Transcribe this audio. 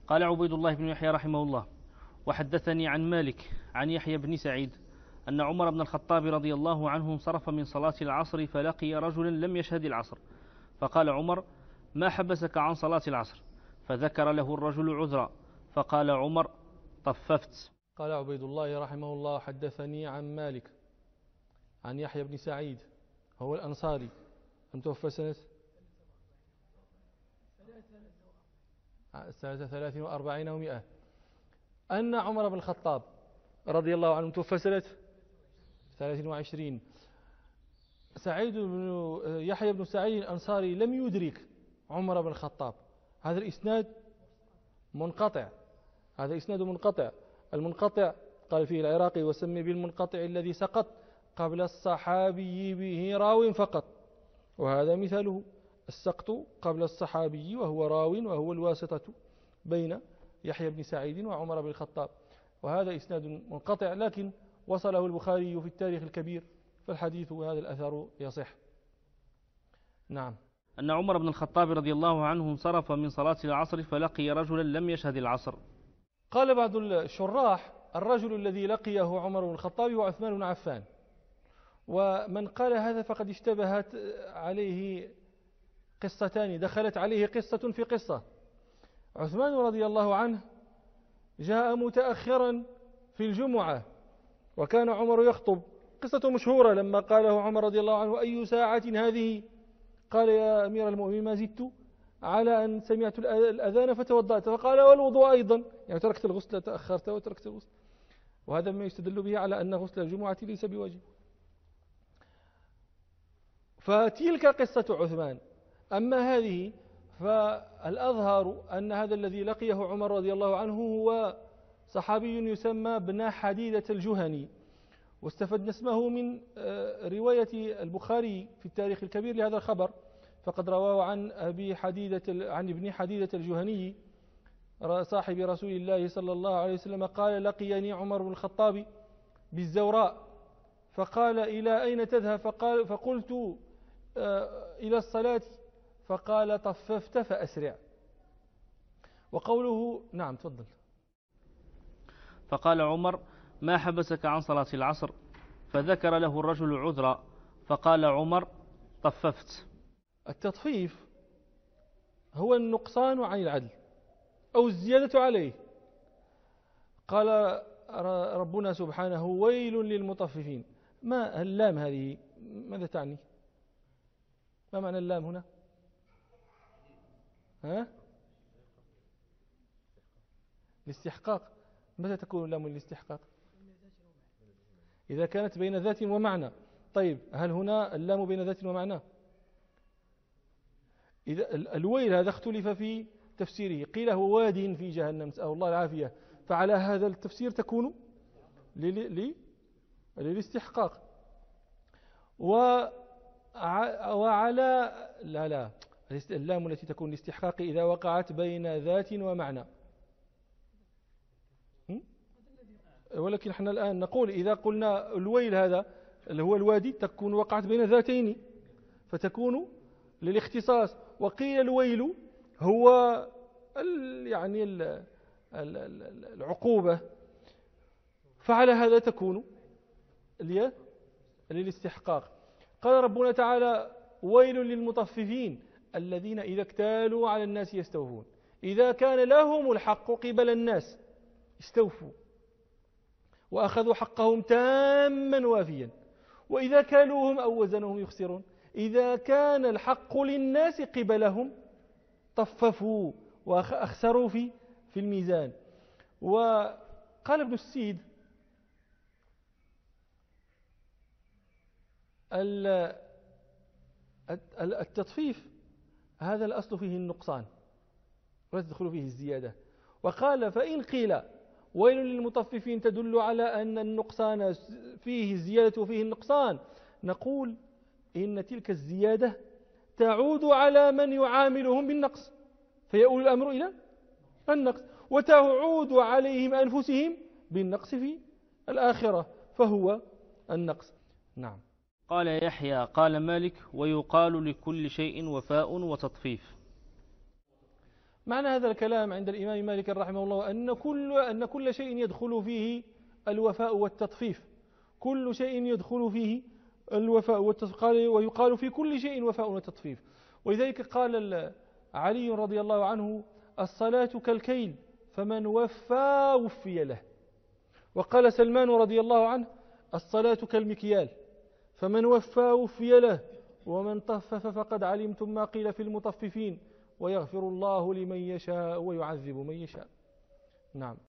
قال عبيد الله بن يحيى رحمه الله: وحدثني عن مالك عن يحيى بن سعيد أن عمر بن الخطاب رضي الله عنه انصرف من صلاة العصر فلقي رجلا لم يشهد العصر، فقال عمر: ما حبسك عن صلاة العصر؟ فذكر له الرجل عذرا، فقال عمر: طففت. قال عبيد الله رحمه الله: حدثني عن مالك عن يحيى بن سعيد، هو الأنصاري، المتوفى سنة 43 و100، أن عمر بن الخطاب رضي الله عنه متوفى سنة 23. سعيد بن يحيى بن سعيد الأنصاري لم يدرك عمر بن الخطاب. هذا الإسناد منقطع، هذا إسناد منقطع. المنقطع قال فيه العراقي: وسمي بالمنقطع الذي سقط قبل الصحابي به راو فقط. وهذا مثاله السقط قبل الصحابي وهو راو، وهو الواسطة بين يحيى بن سعيد وعمر بن الخطاب. وهذا إسناد منقطع، لكن وصله البخاري في التاريخ الكبير، فالحديث وهذا الأثر يصح. نعم. أن عمر بن الخطاب رضي الله عنه انصرف من صلاة العصر فلقي رجلا لم يشهد العصر. قال بعض الشراح: الرجل الذي لقيه عمر بن الخطاب هو عثمان بن عفان. ومن قال هذا فقد اشتبهت عليه قصتان، دخلت عليه قصة في قصة. عثمان رضي الله عنه جاء متأخرا في الجمعة، وكان عمر يخطب. قصة مشهورة لما قاله عمر رضي الله عنه: أي ساعة هذه؟ قال: يا أمير المؤمنين ما زدت على أن سمعت الأذان فتوضأت. فقال: والوضوء أيضا، يعني تركت الغسل، تأخرت وتركت الغسل. وهذا ما يستدل به على أن غسل الجمعة ليس بواجب. فتلك قصة عثمان. أما هذه فالأظهر أن هذا الذي لقيه عمر رضي الله عنه هو صحابي يسمى ابن حديدة الجهني، واستفدنا اسمه من رواية البخاري في التاريخ الكبير لهذا الخبر، فقد رواه عن ابن حديدة الجهني صاحب رسول الله صلى الله عليه وسلم قال: لقيني عمر بن الخطاب بالزوراء، فقال: إلى أين تذهب؟ فقلت: إلى الصلاة. فقال: طففت فأسرع. وقوله نعم تفضل. فقال عمر: ما حبسك عن صلاة العصر؟ فذكر له الرجل عذرا، فقال عمر: طففت. التطفيف هو النقصان عن العدل أو الزيادة عليه. قال ربنا سبحانه: ويل للمطففين. ما اللام هذه ماذا تعني؟ ما معنى اللام هنا؟ الاستحقاق. متى تكون اللام الاستحقاق؟ إذا كانت بين ذات ومعنى. طيب، هل هنا اللام بين ذات ومعنى؟ إذا الويل هذا اختلف في تفسيره، قيل هو واد في جهنم، نسأل الله العافية، فعلى هذا التفسير تكون للاستحقاق. وعلى لا اللام التي تكون للاستحقاق إذا وقعت بين ذات ومعنى. ولكن احنا الآن نقول إذا قلنا الويل هذا اللي هو الوادي تكون وقعت بين ذاتين فتكون للاختصاص. وقيل الويل هو يعني العقوبة، فعلى هذا تكون للاستحقاق. قال ربنا تعالى: ويل للمطففين الذين إذا اكتالوا على الناس يستوفون. إذا كان لهم الحق قبل الناس استوفوا وأخذوا حقهم تاما وافيا، وإذا كالوهم أو وزنهم يخسرون. إذا كان الحق للناس قبلهم طففوا وأخسروا في الميزان. وقال ابن السيد: التطفيف هذا الأصل فيه النقصان ولا تدخل فيه الزيادة. وقال: فإن قيل ويل للمطففين تدل على أن النقصان فيه الزيادة وفيه النقصان، نقول إن تلك الزيادة تعود على من يعاملهم بالنقص فيؤول الأمر إلى النقص، وتعود عليهم أنفسهم بالنقص في الآخرة فهو النقص. نعم. قال يحيى: قال مالك: ويقال لكل شيء وفاء وتطفيف. معنى هذا الكلام عند الإمام مالك رحمه الله أن كل شيء يدخل فيه الوفاء والتطفيف، كل شيء يدخل فيه الوفاء والتطفيف، ويقال في كل شيء وفاء وتطفيف. ولذلك قال علي رضي الله عنه: الصلاة كالكيل فمن وفى وفي له. وقال سلمان رضي الله عنه: الصلاة كالمكيال فمن وفى وفي له، ومن طفف فقد علمتم ما قيل في المطففين، ويغفر الله لمن يشاء ويعذب من يشاء. نعم.